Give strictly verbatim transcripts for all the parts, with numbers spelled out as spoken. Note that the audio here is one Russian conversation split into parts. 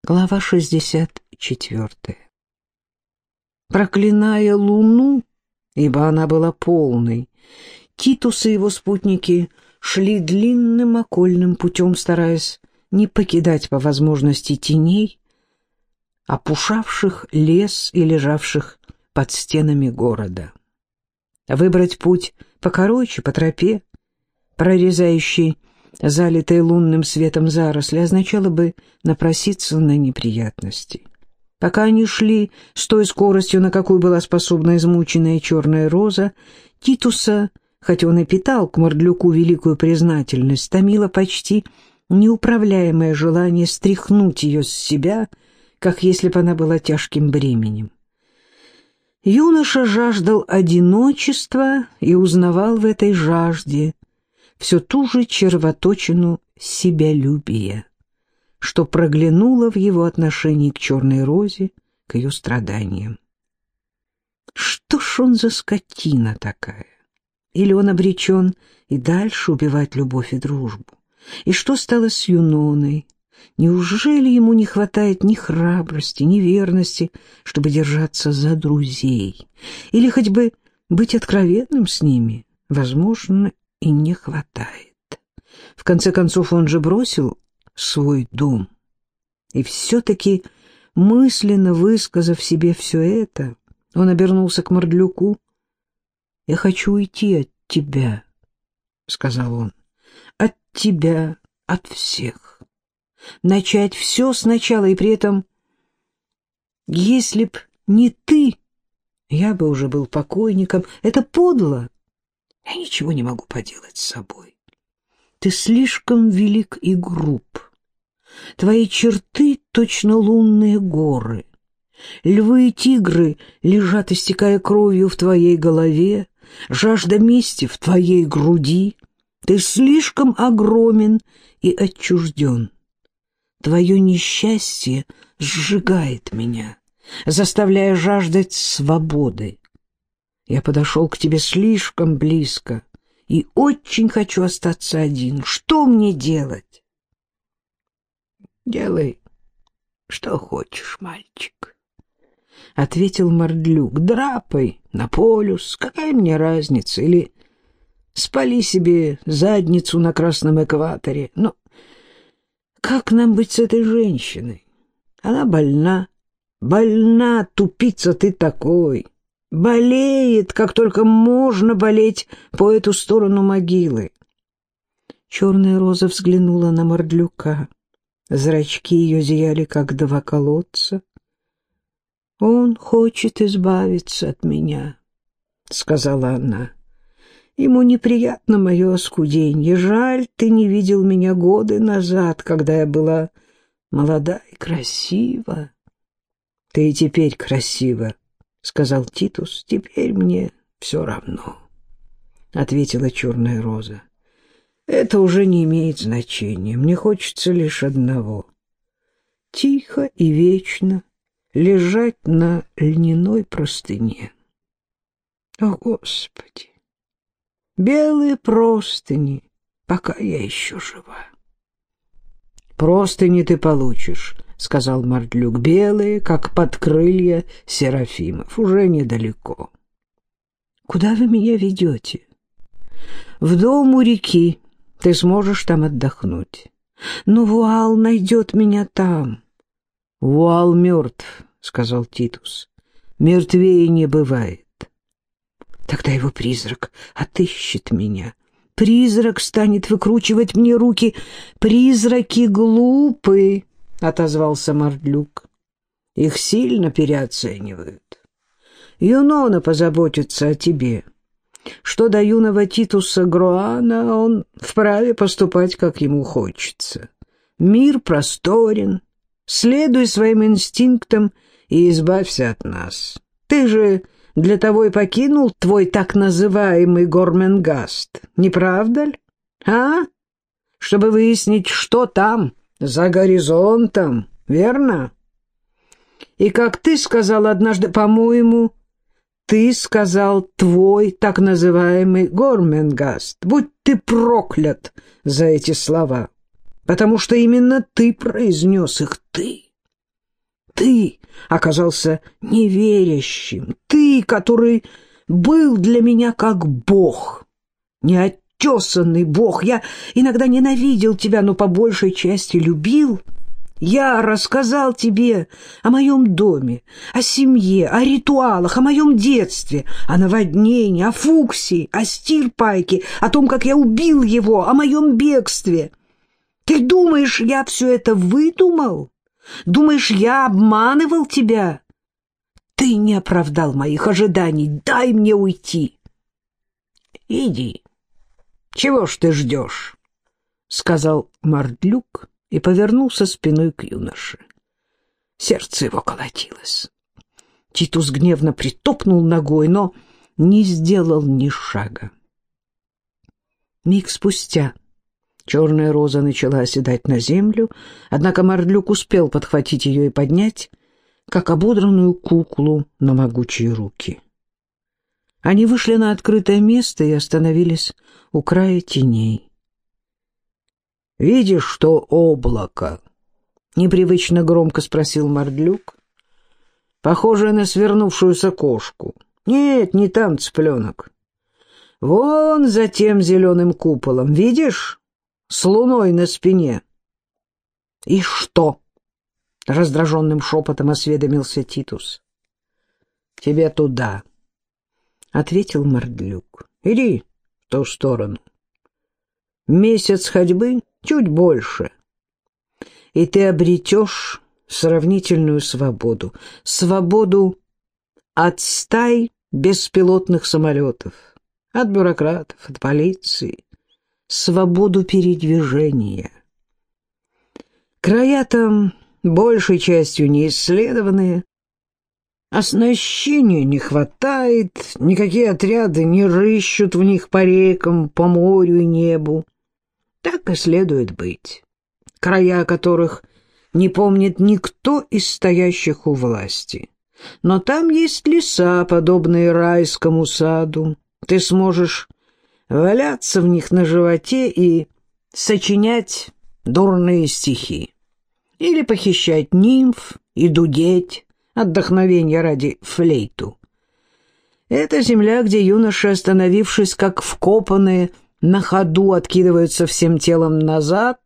Глава шестьдесят четвертая. Проклиная луну, ибо она была полной, Титус и его спутники шли длинным окольным путем, стараясь не покидать по возможности теней, опушавших лес и лежавших под стенами города. Выбрать путь покороче, по тропе, прорезающей залитые лунным светом заросли, означало бы напроситься на неприятности. Пока они шли с той скоростью, на какую была способна измученная черная роза, Титуса, хотя он и питал к Мордлюку великую признательность, томило почти неуправляемое желание стряхнуть ее с себя, как если бы она была тяжким бременем. Юноша жаждал одиночества и узнавал в этой жажде все ту же червоточину себялюбия, что проглянуло в его отношении к черной розе, к ее страданиям. Что ж он за скотина такая? Или он обречен и дальше убивать любовь и дружбу? И что стало с Юноной? Неужели ему не хватает ни храбрости, ни верности, чтобы держаться за друзей? Или хоть бы быть откровенным с ними? Возможно, и не хватает. В конце концов, он же бросил свой дом. И все-таки, мысленно высказав себе все это, он обернулся к Мордлюку. «Я хочу уйти от тебя», — сказал он, — «от тебя, от всех. Начать все сначала, и при этом, если б не ты, я бы уже был покойником. Это подло. Я ничего не могу поделать с собой. Ты слишком велик и груб. Твои черты точно лунные горы. Львы и тигры лежат, истекая кровью в твоей голове, жажда мести в твоей груди. Ты слишком огромен и отчужден. Твое несчастье сжигает меня, заставляя жаждать свободы. Я подошел к тебе слишком близко и очень хочу остаться один. Что мне делать? Делай, что хочешь, мальчик, — ответил Мордлюк. Драпай на полюс, какая мне разница, или спали себе задницу на красном экваторе. Но как нам быть с этой женщиной? Она больна, больна, тупица ты такой. Болеет, как только можно болеть по эту сторону могилы. Черная роза взглянула на Мордлюка. Зрачки ее зияли, как два колодца. «Он хочет избавиться от меня», — сказала она. «Ему неприятно мое оскуденье. Жаль, ты не видел меня годы назад, когда я была молода и красива». «Ты и теперь красива», — сказал Титус. «Теперь мне все равно», — ответила черная роза. «Это уже не имеет значения. Мне хочется лишь одного — тихо и вечно лежать на льняной простыне». О, Господи! Белые простыни, пока я еще жива. «Простыни ты получишь», — сказал Мордлюк, — «белые, как подкрылья серафимов, уже недалеко». «Куда вы меня ведете?» «В дом у реки, ты сможешь там отдохнуть. Но Вуал найдет меня там». «Вуал мертв», — сказал Титус, — «мертвее не бывает». «Тогда его призрак отыщет меня. Призрак станет выкручивать мне руки». «Призраки глупы», — отозвался Мордлюк. «Их сильно переоценивают. Юнона позаботится о тебе. Что до юного Титуса Гроана, он вправе поступать, как ему хочется. Мир просторен. Следуй своим инстинктам и избавься от нас. Ты же для того и покинул твой так называемый Горменгаст, не правда ли? А? Чтобы выяснить, что там, за горизонтом, верно? И как ты сказал однажды, по-моему, ты сказал твой так называемый Горменгаст. Будь ты проклят за эти слова, потому что именно ты произнес их, ты. ты оказался неверящим. Ты, который был для меня как Бог, неотесанный Бог. Я иногда ненавидел тебя, но по большей части любил. Я рассказал тебе о моем доме, о семье, о ритуалах, о моем детстве, о наводнении, о Фуксии, о Стирпайке, о том, как я убил его, о моем бегстве. Ты думаешь, я все это выдумал? Думаешь, я обманывал тебя? Ты не оправдал моих ожиданий. Дай мне уйти. Иди. Чего ж ты ждешь? — сказал Мардлюк и повернулся спиной к юноше. Сердце его колотилось. Титус гневно притопнул ногой, но не сделал ни шага. Миг спустя черная роза начала оседать на землю, однако Мардлюк успел подхватить ее и поднять, как ободранную куклу, на могучие руки. Они вышли на открытое место и остановились у края теней. «Видишь, что облако?» — непривычно громко спросил Мардлюк. «Похоже на свернувшуюся кошку. Нет, не там, цыпленок. Вон за тем зеленым куполом. Видишь? С луной на спине». «И что?» — раздраженным шепотом осведомился Титус. «Тебе туда», — ответил Мардлюк. «Иди в ту сторону. Месяц ходьбы, чуть больше, и ты обретешь сравнительную свободу. Свободу от стай беспилотных самолетов, от бюрократов, от полиции. Свободу передвижения. Края там большей частью не исследованные, оснащения не хватает, никакие отряды не рыщут в них по рекам, по морю и небу. Так и следует быть. Края, о которых не помнит никто из стоящих у власти. Но там есть леса, подобные райскому саду. Ты сможешь валяться в них на животе и сочинять дурные стихи. Или похищать нимф и дудеть от вдохновения ради флейту. Это земля, где юноши, остановившись как вкопанные, на ходу откидываются всем телом назад.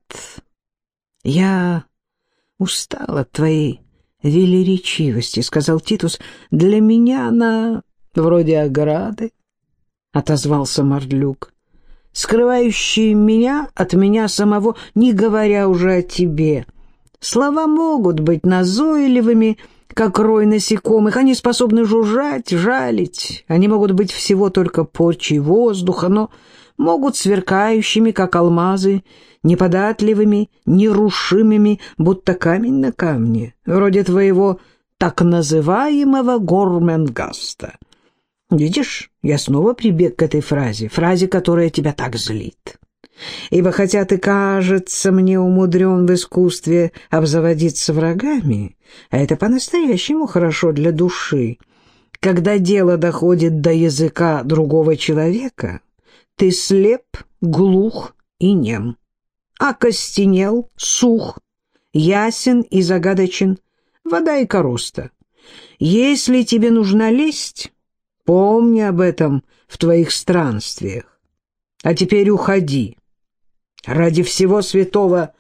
«Я устал от твоей велеречивости», — сказал Титус. «Для меня она вроде ограды», — отозвался Мардлюк, «скрывающие меня от меня самого, не говоря уже о тебе. Слова могут быть назойливыми, как рой насекомых, они способны жужжать, жалить, они могут быть всего только порчей воздуха, но могут сверкающими, как алмазы, неподатливыми, нерушимыми, будто камень на камне, вроде твоего так называемого Горменгаста. Видишь, я снова прибег к этой фразе, фразе, которая тебя так злит. Ибо хотя ты, кажется, мне умудрен в искусстве обзаводиться врагами, а это по-настоящему хорошо для души, когда дело доходит до языка другого человека, ты слеп, глух и нем, окостенел, сух, ясен и загадочен, вода и короста. Если тебе нужна лесть, помни об этом в твоих странствиях. А теперь уходи. Ради всего святого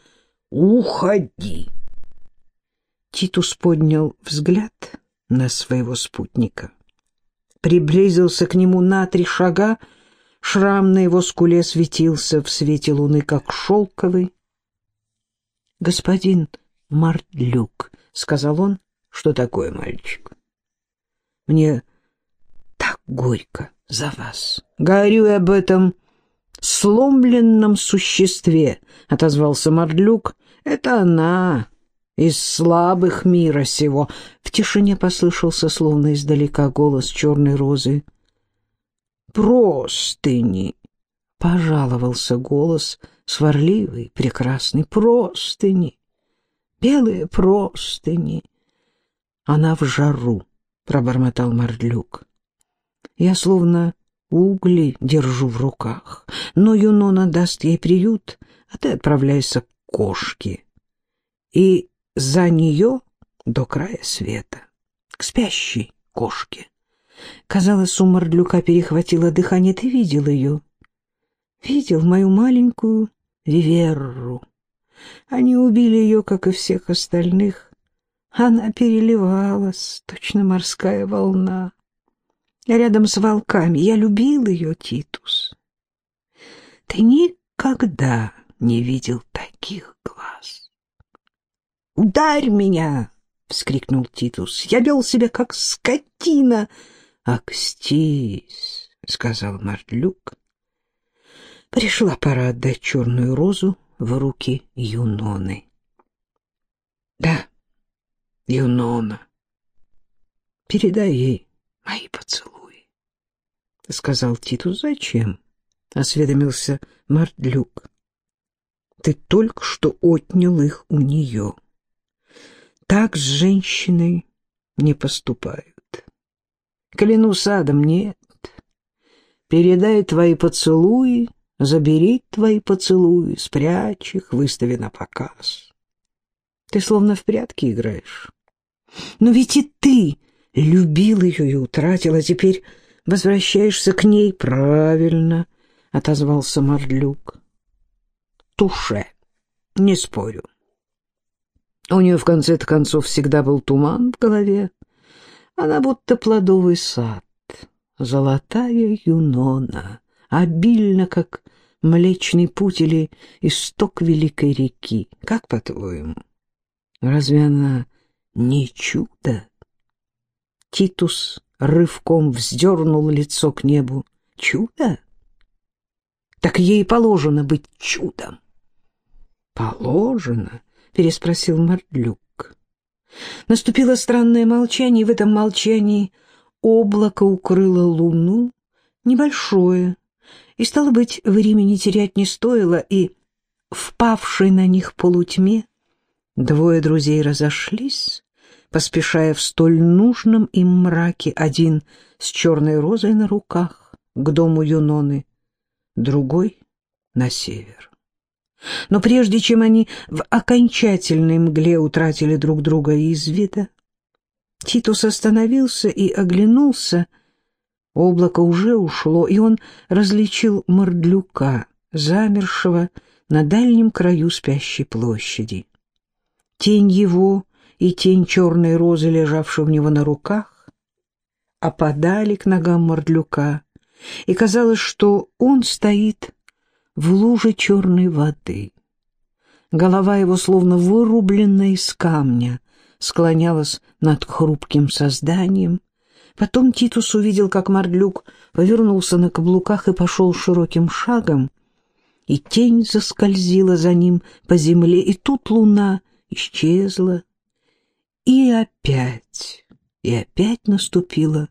уходи. Титус поднял взгляд на своего спутника. Приблизился к нему на три шага, шрам на его скуле светился в свете луны, как шелковый. «Господин Мардлюк», — сказал он, — «что такое, мальчик? Мне так горько за вас. Говорю об этом сломленном существе», — отозвался Мардлюк. «Это она из слабых мира сего». В тишине послышался, словно издалека, голос черной розы. «Простыни», — пожаловался голос сварливый, прекрасный, «простыни, белые простыни». «Она в жару», — пробормотал Мардлюк. «Я словно угли держу в руках, но Юнона даст ей приют, а ты отправляйся к кошке. И за нее до края света, к спящей кошке. Казалось, у Мордлюка перехватило дыхание. Ты видел ее? Видел мою маленькую Виверру. Они убили ее, как и всех остальных. Она переливалась, точно морская волна. Рядом с волками. Я любил ее, Титус. Ты никогда не видел таких глаз. «Ударь меня!» — вскрикнул Титус. «Я вел себя, как скотина!» «Акстись!» — сказал Мордлюк. Пришла пора отдать черную розу в руки Юноны. «Да, Юнона, передай ей мои поцелуи», — сказал Титус. «Зачем?» — осведомился Мордлюк. «Ты только что отнял их у нее. Так с женщиной не поступают. Клянусь адом, нет. Передай твои поцелуи, забери твои поцелуи, спрячь их, выстави на показ. Ты словно в прятки играешь. Но ведь и ты любил ее и утратил, а теперь возвращаешься к ней». «Правильно», — отозвался Мордлюк. «Туше, не спорю. У нее в конце-то концов всегда был туман в голове. Она будто плодовый сад, золотая Юнона, обильно, как Млечный Путь или исток великой реки. Как по-твоему, разве она не чудо?» Титус рывком вздернул лицо к небу. «Чудо? Так ей положено быть чудом». «Положено?» — переспросил Мордлюк. Наступило странное молчание, и в этом молчании облако укрыло луну, небольшое, и, стало быть, времени терять не стоило, и, впавшей на них полутьме, двое друзей разошлись, поспешая в столь нужном им мраке, один с черной розой на руках к дому Юноны, другой на север. Но прежде чем они в окончательной мгле утратили друг друга из вида, Титус остановился и оглянулся. Облако уже ушло, и он различил Мордлюка, замершего на дальнем краю спящей площади. Тень его и тень черной розы, лежавшей у него на руках, опадали к ногам Мордлюка, и казалось, что он стоит в луже черной воды. Голова его, словно вырубленная из камня, склонялась над хрупким созданием. Потом Титус увидел, как Мордлюк повернулся на каблуках и пошел широким шагом, и тень заскользила за ним по земле, и тут луна исчезла, и опять, и опять наступило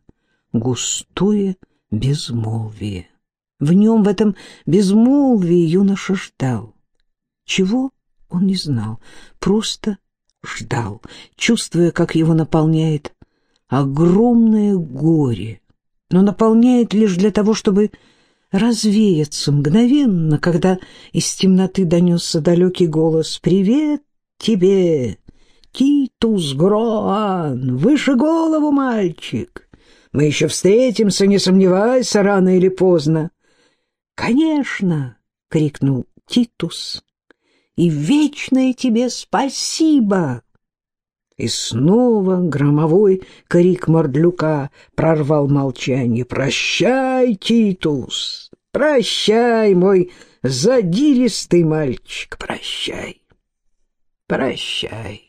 густое безмолвие. В нем, в этом безмолвии, юноша ждал. Чего он не знал, просто ждал, чувствуя, как его наполняет огромное горе, но наполняет лишь для того, чтобы развеяться мгновенно, когда из темноты донесся далекий голос: «Привет тебе, Титус Гроан! Выше голову, мальчик! Мы еще встретимся, не сомневайся, рано или поздно!» «Конечно!» — крикнул Титус. «И вечное тебе спасибо!» И снова громовой крик Мордлюка прорвал молчание. «Прощай, Титус! Прощай, мой задиристый мальчик! Прощай! Прощай!»